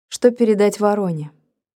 Что передать Вороне?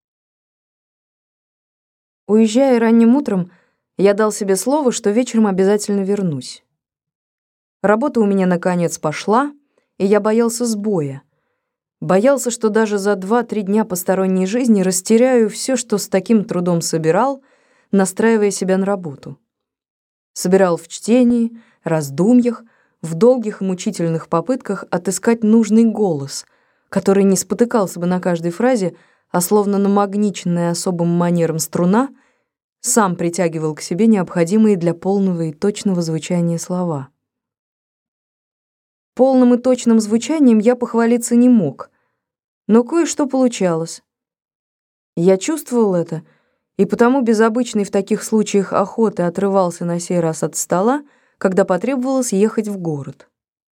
Уезжая ранним утром, я дал себе слово, что вечером обязательно вернусь. Работа у меня наконец пошла, и я боялся сбоя. Боялся, что даже за 2-3 дня посторонней жизни растеряю все, что с таким трудом собирал, настраивая себя на работу. Собирал в чтении, раздумьях, в долгих и мучительных попытках отыскать нужный голос, который не спотыкался бы на каждой фразе, а словно намагниченная особым манером струна, сам притягивал к себе необходимые для полного и точного звучания слова. Полным и точным звучанием я похвалиться не мог, но кое-что получалось. Я чувствовал это, и потому без обычной в таких случаях охоты отрывался на сей раз от стола, когда потребовалось ехать в город.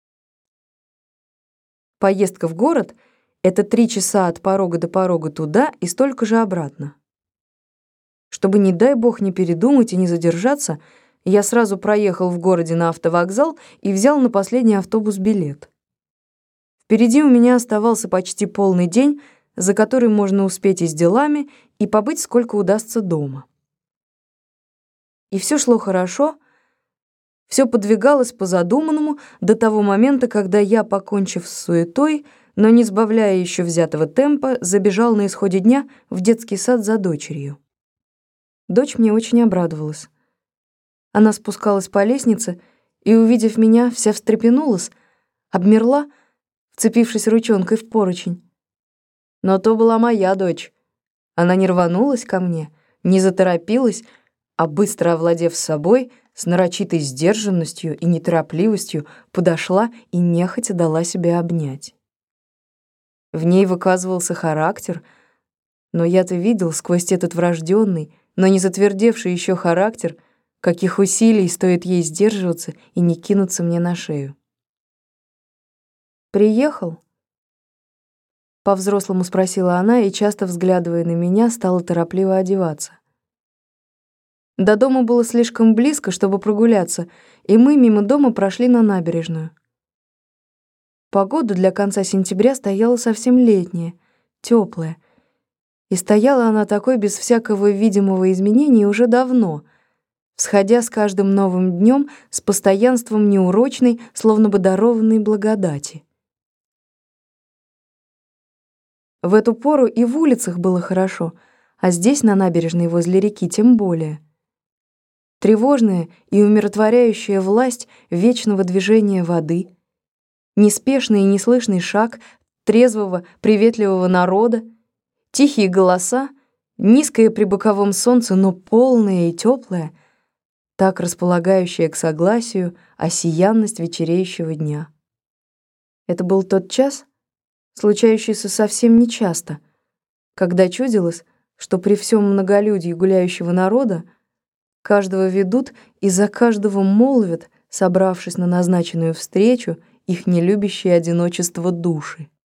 Поездка в город — это 3 часа от порога до порога туда и столько же обратно. Чтобы, не дай бог, не передумать и не задержаться, я сразу проехал в городе на автовокзал и взял на последний автобус билет. Впереди у меня оставался почти полный день, за который можно успеть и с делами, и побыть сколько удастся дома. И все шло хорошо, все подвигалось по задуманному до того момента, когда я, покончив с суетой, но не сбавляя еще взятого темпа, забежал на исходе дня в детский сад за дочерью. Дочь мне очень обрадовалась. Она спускалась по лестнице и, увидев меня, вся встрепенулась, обмерла, вцепившись ручонкой в поручень. Но то была моя дочь. Она не рванулась ко мне, не заторопилась, а быстро овладев собой, с нарочитой сдержанностью и неторопливостью подошла и нехотя дала себя обнять. В ней выказывался характер, но я-то видел сквозь этот врожденный, но не затвердевший еще характер, каких усилий стоит ей сдерживаться и не кинуться мне на шею. «Приехал?» — по-взрослому спросила она и, часто взглядывая на меня, стала торопливо одеваться. До дома было слишком близко, чтобы прогуляться, и мы мимо дома прошли на набережную. Погода для конца сентября стояла совсем летняя, теплая, и стояла она такой без всякого видимого изменения уже давно, всходя с каждым новым днем с постоянством неурочной, словно бы дарованной благодати. В эту пору и в улицах было хорошо, а здесь, на набережной возле реки, тем более. Тревожная и умиротворяющая власть вечного движения воды, неспешный и неслышный шаг трезвого, приветливого народа, тихие голоса, низкое при боковом солнце, но полное и теплое, так располагающее к согласию, осиянность вечереющего дня. Это был тот час, случающийся совсем нечасто, когда чудилось, что при всем многолюдии гуляющего народа каждого ведут и за каждого молвят, собравшись на назначенную встречу, их нелюбящее одиночество души.